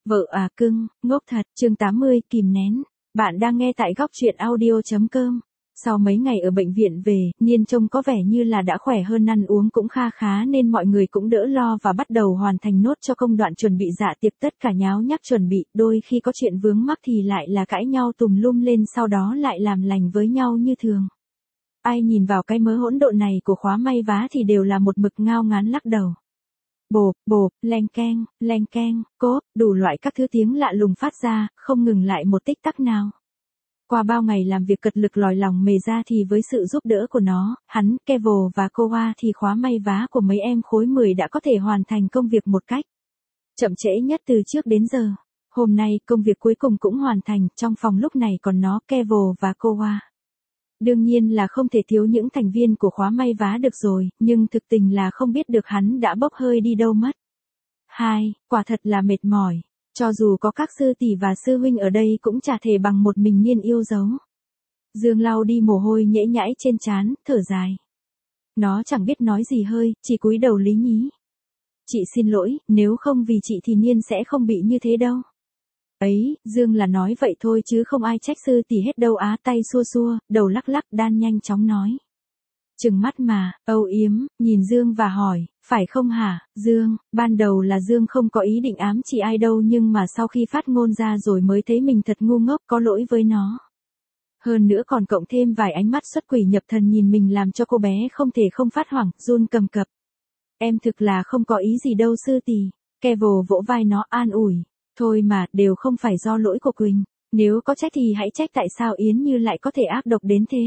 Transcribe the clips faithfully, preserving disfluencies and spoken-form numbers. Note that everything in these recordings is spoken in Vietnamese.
Vợ à cưng, ngốc thật, chương tám mươi, kìm nén. Bạn đang nghe tại góc truyện audio.com. Sau mấy ngày ở bệnh viện về, Niên trông có vẻ như là đã khỏe hơn, ăn uống cũng kha khá nên mọi người cũng đỡ lo và bắt đầu hoàn thành nốt cho công đoạn chuẩn bị dạ tiệc, tất cả nháo nhác chuẩn bị, đôi khi có chuyện vướng mắc thì lại là cãi nhau tùm lum lên, sau đó lại làm lành với nhau như thường. Ai nhìn vào cái mớ hỗn độn này của khóa may vá thì đều là một mực ngao ngán lắc đầu. Bộp, bộp, leng keng, leng keng, cốp, đủ loại các thứ tiếng lạ lùng phát ra, không ngừng lại một tích tắc nào. Qua bao ngày làm việc cật lực lòi lòng mề ra thì với sự giúp đỡ của nó, hắn, Kevo và Koa thì khóa may vá của mấy em khối mười đã có thể hoàn thành công việc một cách chậm trễ nhất từ trước đến giờ. Hôm nay công việc cuối cùng cũng hoàn thành, trong phòng lúc này còn nó, Kevo và Koa. Đương nhiên là không thể thiếu những thành viên của khóa may vá được rồi, nhưng thực tình là không biết được hắn đã bốc hơi đi đâu mất. Hai, quả thật là mệt mỏi. Cho dù có các sư tỷ và sư huynh ở đây cũng chả thể bằng một mình Niên yêu dấu. Dương lau đi mồ hôi nhễ nhãi trên trán, thở dài. Nó chẳng biết nói gì hơi, chỉ cúi đầu lý nhí. Chị xin lỗi, nếu không vì chị thì Niên sẽ không bị như thế đâu. Ấy, Dương là nói vậy thôi chứ không ai trách sư tỷ hết đâu á, tay xua xua, đầu lắc lắc, đan nhanh chóng nói. Trừng mắt mà, âu yếm, nhìn Dương và hỏi, phải không hả, Dương, ban đầu là Dương không có ý định ám chỉ ai đâu, nhưng mà sau khi phát ngôn ra rồi mới thấy mình thật ngu ngốc, có lỗi với nó. Hơn nữa còn cộng thêm vài ánh mắt xuất quỷ nhập thần nhìn mình làm cho cô bé không thể không phát hoảng, run cầm cập. Em thực là không có ý gì đâu sư tỷ. Kevo vỗ vai nó an ủi. Thôi mà, đều không phải do lỗi của Quỳnh. Nếu có trách thì hãy trách tại sao Yến Như lại có thể ác độc đến thế.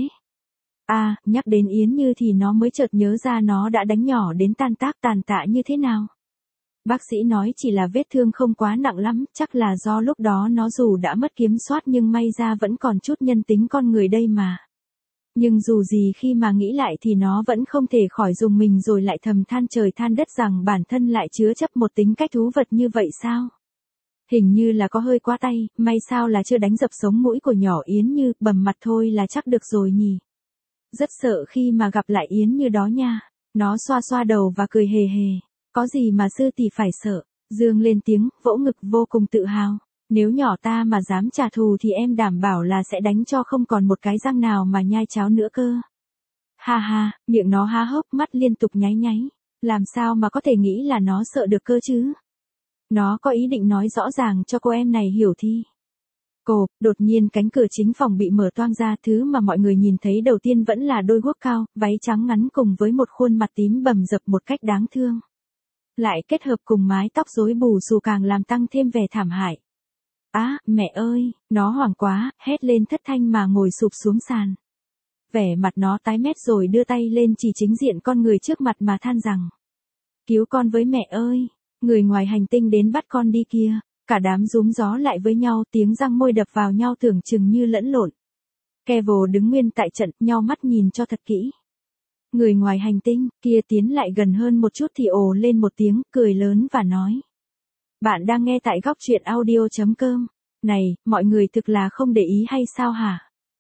À, nhắc đến Yến Như thì nó mới chợt nhớ ra nó đã đánh nhỏ đến tan tác tàn tạ như thế nào. Bác sĩ nói chỉ là vết thương không quá nặng lắm, chắc là do lúc đó nó dù đã mất kiểm soát nhưng may ra vẫn còn chút nhân tính con người đây mà. Nhưng dù gì khi mà nghĩ lại thì nó vẫn không thể khỏi dùng mình rồi lại thầm than trời than đất rằng bản thân lại chứa chấp một tính cách thú vật như vậy sao. Hình như là có hơi quá tay, may sao là chưa đánh dập sống mũi của nhỏ Yến Như, bầm mặt thôi là chắc được rồi nhỉ. Rất sợ khi mà gặp lại Yến Như đó nha. Nó xoa xoa đầu và cười hề hề. Có gì mà sư tỷ phải sợ. Dương lên tiếng, vỗ ngực vô cùng tự hào. Nếu nhỏ ta mà dám trả thù thì em đảm bảo là sẽ đánh cho không còn một cái răng nào mà nhai cháo nữa cơ. Ha ha, miệng nó há hốc, mắt liên tục nháy nháy. Làm sao mà có thể nghĩ là nó sợ được cơ chứ? Nó có ý định nói rõ ràng cho cô em này hiểu thi. Cô, đột nhiên cánh cửa chính phòng bị mở toang ra, thứ mà mọi người nhìn thấy đầu tiên vẫn là đôi guốc cao, váy trắng ngắn cùng với một khuôn mặt tím bầm dập một cách đáng thương. Lại kết hợp cùng mái tóc rối bù xù càng làm tăng thêm vẻ thảm hại. Á, à, mẹ ơi, nó hoảng quá, hét lên thất thanh mà ngồi sụp xuống sàn. Vẻ mặt nó tái mét rồi đưa tay lên chỉ chính diện con người trước mặt mà than rằng. Cứu con với mẹ ơi, người ngoài hành tinh đến bắt con đi kia. Cả đám rúm gió lại với nhau, tiếng răng môi đập vào nhau tưởng chừng như lẫn lộn. Kevo đứng nguyên tại trận, nhao mắt nhìn cho thật kỹ. Người ngoài hành tinh, kia tiến lại gần hơn một chút thì ồ lên một tiếng, cười lớn và nói. Bạn đang nghe tại góc truyện audio.com. Này, mọi người thực là không để ý hay sao hả?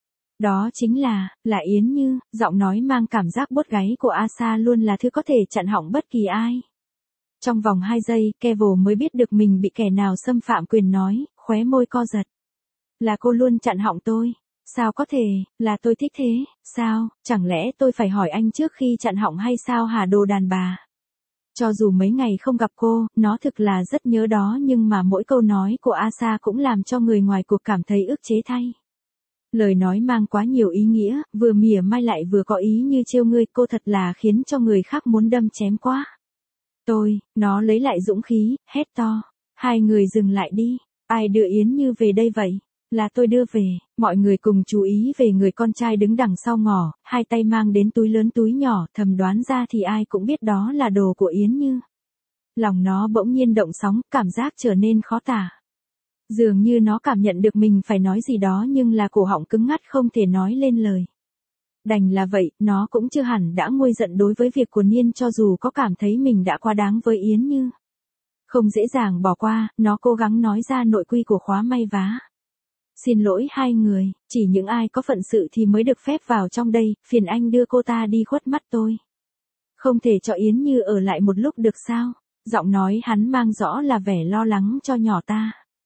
Đó chính là, là Yến Như, giọng nói mang cảm giác buốt gáy của Asa luôn là thứ có thể chặn họng bất kỳ ai. Trong vòng hai giây, Kevo mới biết được mình bị kẻ nào xâm phạm quyền nói, khóe môi co giật. Là cô luôn chặn họng tôi. Sao có thể, là tôi thích thế, sao, chẳng lẽ tôi phải hỏi anh trước khi chặn họng hay sao hả đồ đàn bà? Cho dù mấy ngày không gặp cô, nó thực là rất nhớ đó, nhưng mà mỗi câu nói của Asa cũng làm cho người ngoài cuộc cảm thấy ức chế thay. Lời nói mang quá nhiều ý nghĩa, vừa mỉa mai lại vừa có ý như trêu ngươi, cô thật là khiến cho người khác muốn đâm chém quá. Tôi, nó lấy lại dũng khí, hét to. Hai người dừng lại đi. Ai đưa Yến Như về đây vậy? Là tôi đưa về. Mọi người cùng chú ý về người con trai đứng đằng sau ngõ, hai tay mang đến túi lớn túi nhỏ, thầm đoán ra thì ai cũng biết đó là đồ của Yến Như. Lòng nó bỗng nhiên động sóng, cảm giác trở nên khó tả. Dường như nó cảm nhận được mình phải nói gì đó nhưng là cổ họng cứng ngắt không thể nói lên lời. Đành là vậy, nó cũng chưa hẳn đã nguôi giận đối với việc của Niên cho dù có cảm thấy mình đã quá đáng với Yến Như. Không dễ dàng bỏ qua, nó cố gắng nói ra nội quy của khóa may vá. Xin lỗi hai người, chỉ những ai có phận sự thì mới được phép vào trong đây, phiền anh đưa cô ta đi khuất mắt tôi. Không thể cho Yến Như ở lại một lúc được sao? Giọng nói hắn mang rõ là vẻ lo lắng cho nhỏ ta.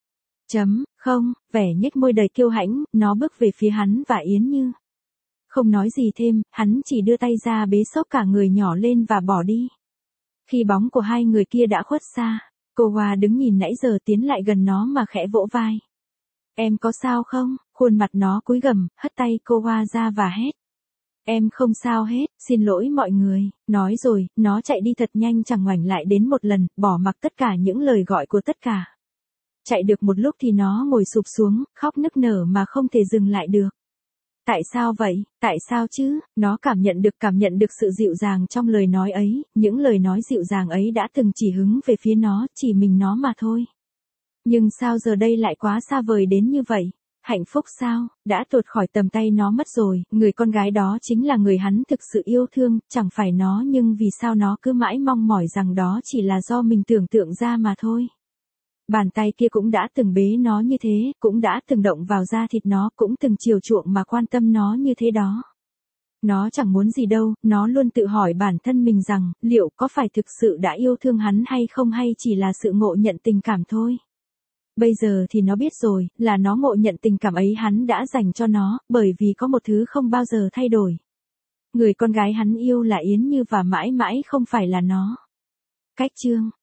Chấm, không, vẻ nhếch môi đầy kiêu hãnh, nó bước về phía hắn và Yến Như. Không nói gì thêm, hắn chỉ đưa tay ra bế xốc cả người nhỏ lên và bỏ đi. Khi bóng của hai người kia đã khuất xa, cô Hoa đứng nhìn nãy giờ tiến lại gần nó mà khẽ vỗ vai. Em có sao không? Khuôn mặt nó cúi gằm, hất tay cô Hoa ra và hét. Em không sao hết, xin lỗi mọi người. Nói rồi, nó chạy đi thật nhanh chẳng ngoảnh lại đến một lần, bỏ mặc tất cả những lời gọi của tất cả. Chạy được một lúc thì nó ngồi sụp xuống, khóc nức nở mà không thể dừng lại được. Tại sao vậy? Tại sao chứ? Nó cảm nhận được cảm nhận được sự dịu dàng trong lời nói ấy, những lời nói dịu dàng ấy đã từng chỉ hướng về phía nó, chỉ mình nó mà thôi. Nhưng sao giờ đây lại quá xa vời đến như vậy? Hạnh phúc sao? Đã tuột khỏi tầm tay nó mất rồi, người con gái đó chính là người hắn thực sự yêu thương, chẳng phải nó nhưng vì sao nó cứ mãi mong mỏi rằng đó chỉ là do mình tưởng tượng ra mà thôi. Bàn tay kia cũng đã từng bế nó như thế, cũng đã từng động vào da thịt nó, cũng từng chiều chuộng mà quan tâm nó như thế đó. Nó chẳng muốn gì đâu, nó luôn tự hỏi bản thân mình rằng, liệu có phải thực sự đã yêu thương hắn hay không hay chỉ là sự ngộ nhận tình cảm thôi. Bây giờ thì nó biết rồi, là nó ngộ nhận tình cảm ấy hắn đã dành cho nó, bởi vì có một thứ không bao giờ thay đổi. Người con gái hắn yêu là Yến Như và mãi mãi không phải là nó. Cách chương